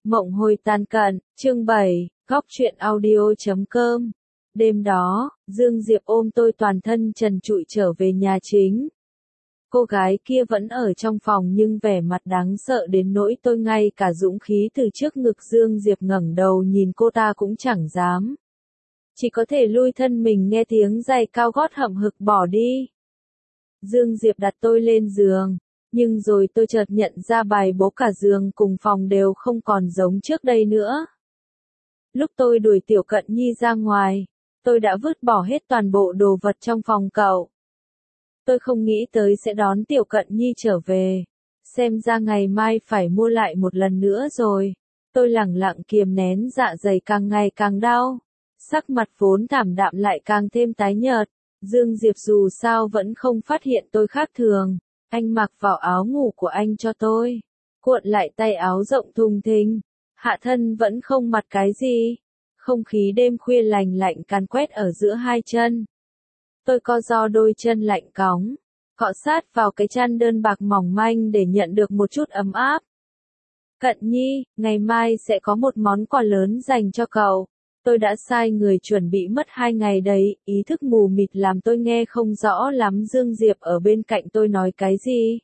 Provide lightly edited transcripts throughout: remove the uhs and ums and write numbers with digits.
Mộng hồi tàn cận, chương 7, góc truyện audio.com. Đêm đó, Dương Diệp ôm tôi toàn thân trần trụi trở về nhà chính. Cô gái kia vẫn ở trong phòng nhưng vẻ mặt đáng sợ đến nỗi tôi ngay cả dũng khí từ trước ngực Dương Diệp ngẩng đầu nhìn cô ta cũng chẳng dám. Chỉ có thể lui thân mình nghe tiếng giày cao gót hậm hực bỏ đi. Dương Diệp đặt tôi lên giường. Nhưng rồi tôi chợt nhận ra bài bố cả giường cùng phòng đều không còn giống trước đây nữa. Lúc tôi đuổi Tiểu Cận Nhi ra ngoài, tôi đã vứt bỏ hết toàn bộ đồ vật trong phòng cậu. Tôi không nghĩ tới sẽ đón Tiểu Cận Nhi trở về. Xem ra ngày mai phải mua lại một lần nữa rồi. Tôi lẳng lặng kiềm nén dạ dày càng ngày càng đau. Sắc mặt vốn thảm đạm lại càng thêm tái nhợt. Dương Diệp dù sao vẫn không phát hiện tôi khác thường. Anh mặc vào áo ngủ của anh cho tôi. Cuộn lại tay áo rộng thùng thình. Hạ thân vẫn không mặc cái gì. Không khí đêm khuya lành lạnh càn quét ở giữa hai chân. Tôi co ro đôi chân lạnh cóng. Cọ sát vào cái chăn đơn bạc mỏng manh để nhận được một chút ấm áp. Cận Nhi, ngày mai sẽ có một món quà lớn dành cho cậu. Tôi đã sai người chuẩn bị mất 2 ngày đấy, ý thức mù mịt làm tôi nghe không rõ lắm Dương Diệp ở bên cạnh tôi nói cái gì.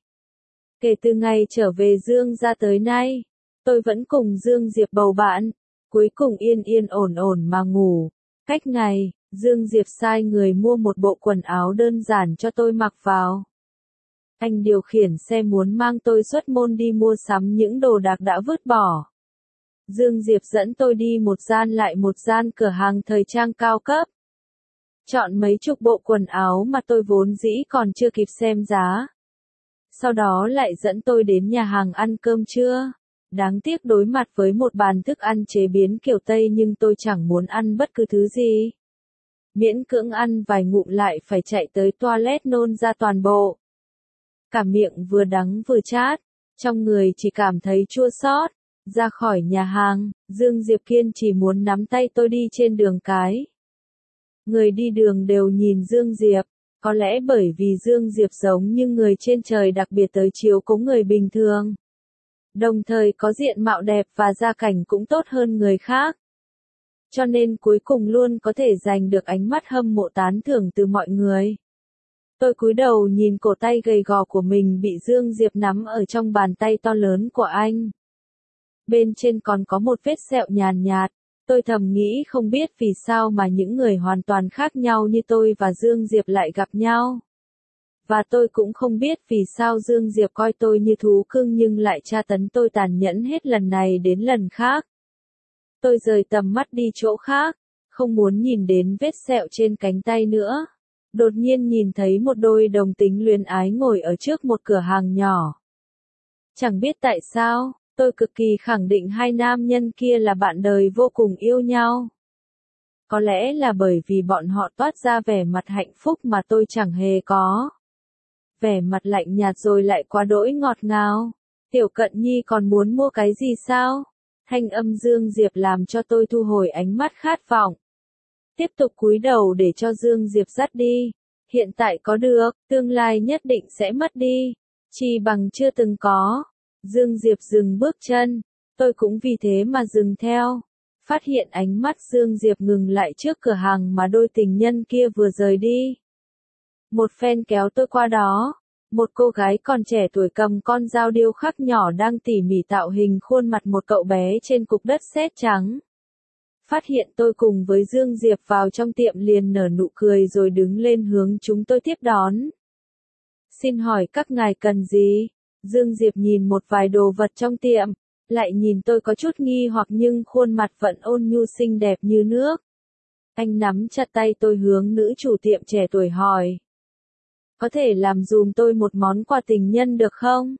Kể từ ngày trở về Dương ra tới nay, tôi vẫn cùng Dương Diệp bầu bạn, cuối cùng yên yên ổn ổn mà ngủ. Cách ngày, Dương Diệp sai người mua một bộ quần áo đơn giản cho tôi mặc vào. Anh điều khiển xe muốn mang tôi xuất môn đi mua sắm những đồ đạc đã vứt bỏ. Dương Diệp dẫn tôi đi một gian lại một gian cửa hàng thời trang cao cấp. Chọn mấy chục bộ quần áo mà tôi vốn dĩ còn chưa kịp xem giá. Sau đó lại dẫn tôi đến nhà hàng ăn cơm trưa. Đáng tiếc đối mặt với một bàn thức ăn chế biến kiểu Tây nhưng tôi chẳng muốn ăn bất cứ thứ gì. Miễn cưỡng ăn vài ngụm lại phải chạy tới toilet nôn ra toàn bộ. Cả miệng vừa đắng vừa chát, trong người chỉ cảm thấy chua xót. Ra khỏi nhà hàng, Dương Diệp kiên chỉ muốn nắm tay tôi đi trên đường cái. Người đi đường đều nhìn Dương Diệp, có lẽ bởi vì Dương Diệp giống như người trên trời đặc biệt tới chiếu cố người bình thường. Đồng thời có diện mạo đẹp và gia cảnh cũng tốt hơn người khác. Cho nên cuối cùng luôn có thể giành được ánh mắt hâm mộ tán thưởng từ mọi người. Tôi cúi đầu nhìn cổ tay gầy gò của mình bị Dương Diệp nắm ở trong bàn tay to lớn của anh. Bên trên còn có một vết sẹo nhàn nhạt. Tôi thầm nghĩ không biết vì sao mà những người hoàn toàn khác nhau như tôi và Dương Diệp lại gặp nhau. Và tôi cũng không biết vì sao Dương Diệp coi tôi như thú cưng nhưng lại tra tấn tôi tàn nhẫn hết lần này đến lần khác. Tôi rời tầm mắt đi chỗ khác, không muốn nhìn đến vết sẹo trên cánh tay nữa. Đột nhiên nhìn thấy một đôi đồng tính luyến ái ngồi ở trước một cửa hàng nhỏ. Chẳng biết tại sao, tôi cực kỳ khẳng định hai nam nhân kia là bạn đời vô cùng yêu nhau. Có lẽ là bởi vì bọn họ toát ra vẻ mặt hạnh phúc mà tôi chẳng hề có. Vẻ mặt lạnh nhạt rồi lại quá đỗi ngọt ngào. Tiểu Cận Nhi còn muốn mua cái gì sao? Thanh âm Dương Diệp làm cho tôi thu hồi ánh mắt khát vọng. Tiếp tục cúi đầu để cho Dương Diệp dắt đi. Hiện tại có được, tương lai nhất định sẽ mất đi. Chỉ bằng chưa từng có. Dương Diệp dừng bước chân. Tôi cũng vì thế mà dừng theo. Phát hiện ánh mắt Dương Diệp ngừng lại trước cửa hàng mà đôi tình nhân kia vừa rời đi. Một phen kéo tôi qua đó. Một cô gái còn trẻ tuổi cầm con dao điêu khắc nhỏ đang tỉ mỉ tạo hình khuôn mặt một cậu bé trên cục đất sét trắng. Phát hiện tôi cùng với Dương Diệp vào trong tiệm liền nở nụ cười rồi đứng lên hướng chúng tôi tiếp đón. Xin hỏi các ngài cần gì? Dương Diệp nhìn một vài đồ vật trong tiệm, lại nhìn tôi có chút nghi hoặc nhưng khuôn mặt vẫn ôn nhu xinh đẹp như nước. Anh nắm chặt tay tôi hướng nữ chủ tiệm trẻ tuổi hỏi. Có thể làm dùm tôi một món quà tình nhân được không?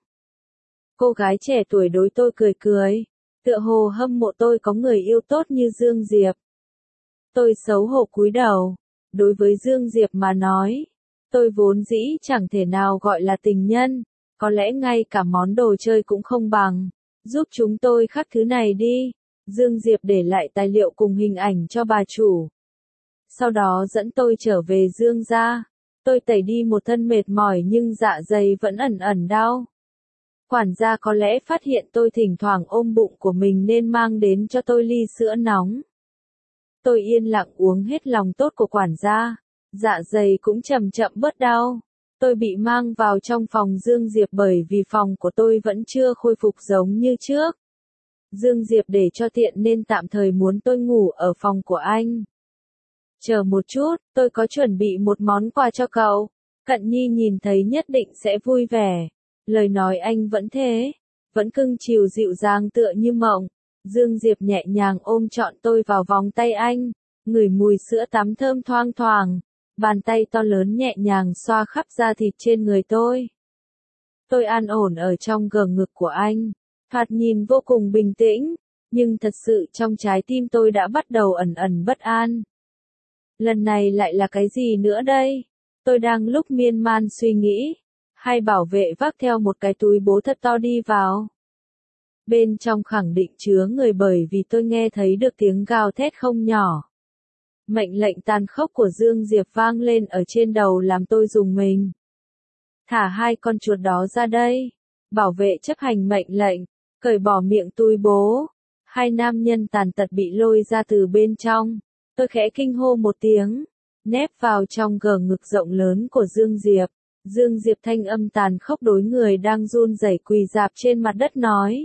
Cô gái trẻ tuổi đối tôi cười cười, tựa hồ hâm mộ tôi có người yêu tốt như Dương Diệp. Tôi xấu hổ cúi đầu, đối với Dương Diệp mà nói, tôi vốn dĩ chẳng thể nào gọi là tình nhân, có lẽ ngay cả món đồ chơi cũng không bằng, giúp chúng tôi khắc thứ này đi. Dương Diệp để lại tài liệu cùng hình ảnh cho bà chủ. Sau đó dẫn tôi trở về Dương gia. Tôi tẩy đi một thân mệt mỏi nhưng dạ dày vẫn ẩn ẩn đau. Quản gia có lẽ phát hiện tôi thỉnh thoảng ôm bụng của mình nên mang đến cho tôi ly sữa nóng. Tôi yên lặng uống hết lòng tốt của quản gia, dạ dày cũng chậm chậm bớt đau. Tôi bị mang vào trong phòng Dương Diệp bởi vì phòng của tôi vẫn chưa khôi phục giống như trước. Dương Diệp để cho tiện nên tạm thời muốn tôi ngủ ở phòng của anh. Chờ một chút, tôi có chuẩn bị một món quà cho cậu. Cận Nhi nhìn thấy nhất định sẽ vui vẻ. Lời nói anh vẫn thế, vẫn cưng chiều dịu dàng tựa như mộng. Dương Diệp nhẹ nhàng ôm trọn tôi vào vòng tay anh, ngửi mùi sữa tắm thơm thoang thoảng. Bàn tay to lớn nhẹ nhàng xoa khắp da thịt trên người tôi. Tôi an ổn ở trong gờ ngực của anh, thoạt nhìn vô cùng bình tĩnh, nhưng thật sự trong trái tim tôi đã bắt đầu ẩn ẩn bất an. Lần này lại là cái gì nữa đây? Tôi đang lúc miên man suy nghĩ. Hai bảo vệ vác theo một cái túi bố thật to đi vào. Bên trong khẳng định chứa người bởi vì tôi nghe thấy được tiếng gào thét không nhỏ. Mệnh lệnh tàn khốc của Dương Diệp vang lên ở trên đầu làm tôi rùng mình. Thả hai con chuột đó ra đây. Bảo vệ chấp hành mệnh lệnh, cởi bỏ miệng túi bố. Hai nam nhân tàn tật bị lôi ra từ bên trong. Tôi khẽ kinh hô một tiếng, nép vào trong gờ ngực rộng lớn của Dương Diệp. Dương Diệp thanh âm tàn khốc đối người đang run rẩy quỳ rạp trên mặt đất nói.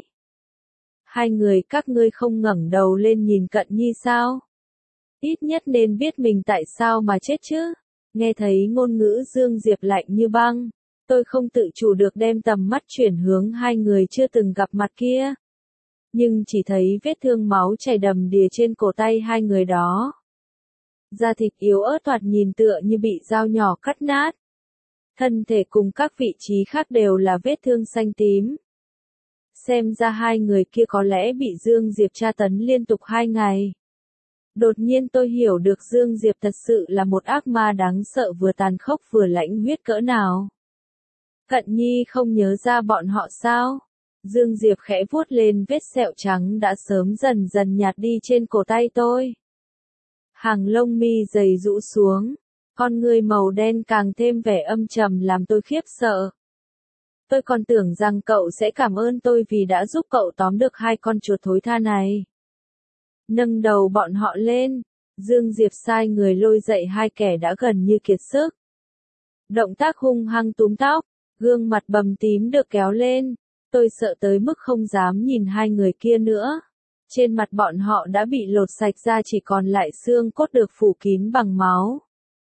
Hai người các ngươi không ngẩng đầu lên nhìn Cận Nhi sao? Ít nhất nên biết mình tại sao mà chết chứ. Nghe thấy ngôn ngữ Dương Diệp lạnh như băng, tôi không tự chủ được đem tầm mắt chuyển hướng hai người chưa từng gặp mặt kia. Nhưng chỉ thấy vết thương máu chảy đầm đìa trên cổ tay hai người đó. Da thịt yếu ớt thoạt nhìn tựa như bị dao nhỏ cắt nát. Thân thể cùng các vị trí khác đều là vết thương xanh tím. Xem ra hai người kia có lẽ bị Dương Diệp tra tấn liên tục 2 ngày. Đột nhiên tôi hiểu được Dương Diệp thật sự là một ác ma đáng sợ vừa tàn khốc vừa lãnh huyết cỡ nào. Cận Nhi không nhớ ra bọn họ sao? Dương Diệp khẽ vuốt lên vết sẹo trắng đã sớm dần dần nhạt đi trên cổ tay tôi. Hàng lông mi dày rũ xuống, con người màu đen càng thêm vẻ âm trầm làm tôi khiếp sợ. Tôi còn tưởng rằng cậu sẽ cảm ơn tôi vì đã giúp cậu tóm được hai con chuột thối tha này. Nâng đầu bọn họ lên, Dương Diệp sai người lôi dậy hai kẻ đã gần như kiệt sức. Động tác hung hăng túm tóc, gương mặt bầm tím được kéo lên. Tôi sợ tới mức không dám nhìn hai người kia nữa. Trên mặt bọn họ đã bị lột sạch ra chỉ còn lại xương cốt được phủ kín bằng máu.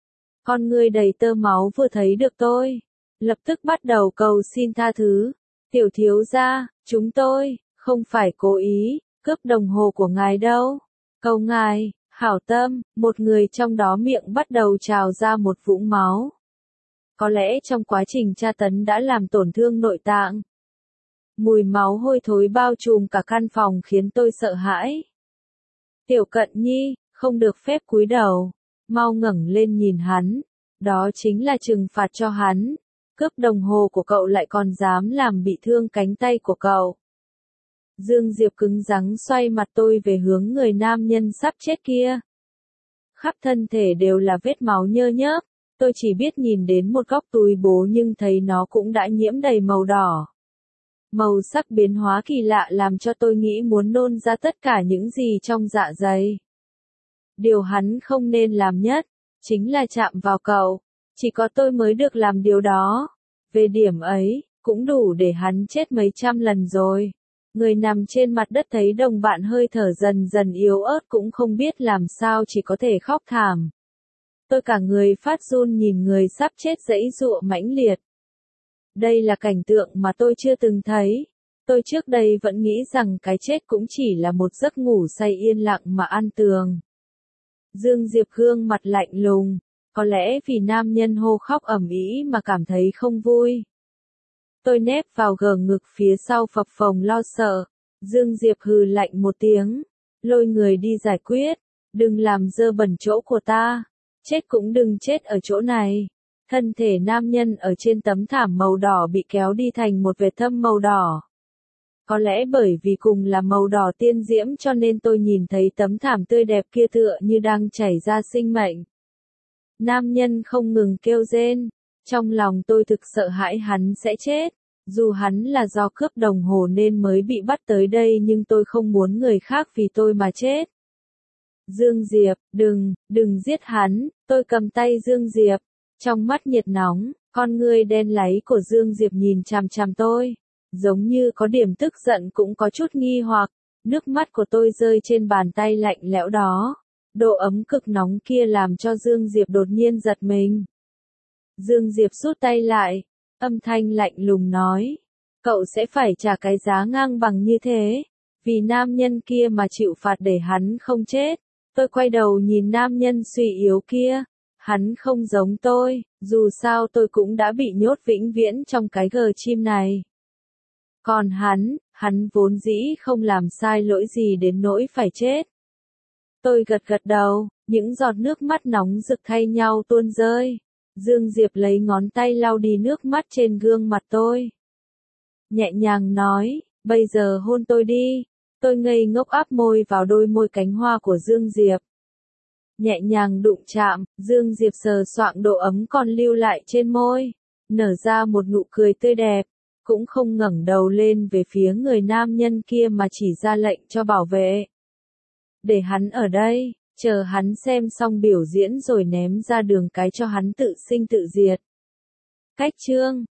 Con người đầy tơ máu vừa thấy được tôi, lập tức bắt đầu cầu xin tha thứ. Tiểu thiếu gia, chúng tôi, không phải cố ý, cướp đồng hồ của ngài đâu. Cầu ngài, hảo tâm, một người trong đó miệng bắt đầu trào ra một vũng máu. Có lẽ trong quá trình tra tấn đã làm tổn thương nội tạng. Mùi máu hôi thối bao trùm cả căn phòng khiến tôi sợ hãi. Tiểu Cận Nhi, không được phép cúi đầu, mau ngẩng lên nhìn hắn, đó chính là trừng phạt cho hắn. Cướp đồng hồ của cậu lại còn dám làm bị thương cánh tay của cậu. Dương Diệp cứng rắn xoay mặt tôi về hướng người nam nhân sắp chết kia. Khắp thân thể đều là vết máu nhơ nhớp, tôi chỉ biết nhìn đến một góc túi bố nhưng thấy nó cũng đã nhiễm đầy màu đỏ. Màu sắc biến hóa kỳ lạ làm cho tôi nghĩ muốn nôn ra tất cả những gì trong dạ dày. Điều hắn không nên làm nhất, chính là chạm vào cậu. Chỉ có tôi mới được làm điều đó. Về điểm ấy, cũng đủ để hắn chết mấy trăm lần rồi. Người nằm trên mặt đất thấy đồng bạn hơi thở dần dần yếu ớt cũng không biết làm sao chỉ có thể khóc thảm. Tôi cả người phát run nhìn người sắp chết giãy giụa mãnh liệt. Đây là cảnh tượng mà tôi chưa từng thấy. Tôi trước đây vẫn nghĩ rằng cái chết cũng chỉ là một giấc ngủ say yên lặng mà ăn tường. Dương Diệp gương mặt lạnh lùng, có lẽ vì nam nhân hô khóc ầm ĩ mà cảm thấy không vui. Tôi nép vào gờ ngực phía sau phập phồng lo sợ. Dương Diệp hừ lạnh một tiếng, lôi người đi giải quyết, đừng làm dơ bẩn chỗ của ta, chết cũng đừng chết ở chỗ này. Thân thể nam nhân ở trên tấm thảm màu đỏ bị kéo đi thành một vệt thâm màu đỏ. Có lẽ bởi vì cùng là màu đỏ tiên diễm cho nên tôi nhìn thấy tấm thảm tươi đẹp kia tựa như đang chảy ra sinh mệnh. Nam nhân không ngừng kêu rên, trong lòng tôi thực sợ hãi hắn sẽ chết. Dù hắn là do cướp đồng hồ nên mới bị bắt tới đây nhưng tôi không muốn người khác vì tôi mà chết. Dương Diệp, đừng giết hắn, tôi cầm tay Dương Diệp. Trong mắt nhiệt nóng, con ngươi đen láy của Dương Diệp nhìn chằm chằm tôi. Giống như có điểm tức giận cũng có chút nghi hoặc. Nước mắt của tôi rơi trên bàn tay lạnh lẽo đó. Độ ấm cực nóng kia làm cho Dương Diệp đột nhiên giật mình. Dương Diệp rút tay lại, âm thanh lạnh lùng nói. Cậu sẽ phải trả cái giá ngang bằng như thế. Vì nam nhân kia mà chịu phạt để hắn không chết. Tôi quay đầu nhìn nam nhân suy yếu kia. Hắn không giống tôi, dù sao tôi cũng đã bị nhốt vĩnh viễn trong cái gờ chim này. Còn hắn vốn dĩ không làm sai lỗi gì đến nỗi phải chết. Tôi gật gật đầu, những giọt nước mắt nóng rực thay nhau tuôn rơi. Dương Diệp lấy ngón tay lau đi nước mắt trên gương mặt tôi. Nhẹ nhàng nói, bây giờ hôn tôi đi. Tôi ngây ngốc áp môi vào đôi môi cánh hoa của Dương Diệp. Nhẹ nhàng đụng chạm, Dương Diệp sờ soạng độ ấm còn lưu lại trên môi. Nở ra một nụ cười tươi đẹp. Cũng không ngẩng đầu lên về phía người nam nhân kia mà chỉ ra lệnh cho bảo vệ. Để hắn ở đây, chờ hắn xem xong biểu diễn rồi ném ra đường cái cho hắn tự sinh tự diệt. Cách chương